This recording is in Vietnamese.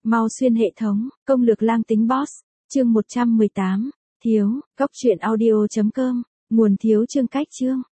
Mau xuyên hệ thống, công lược lang tính boss. Chương 118. Thiếu, góc truyện audio.com. Nguồn thiếu chương cách chương.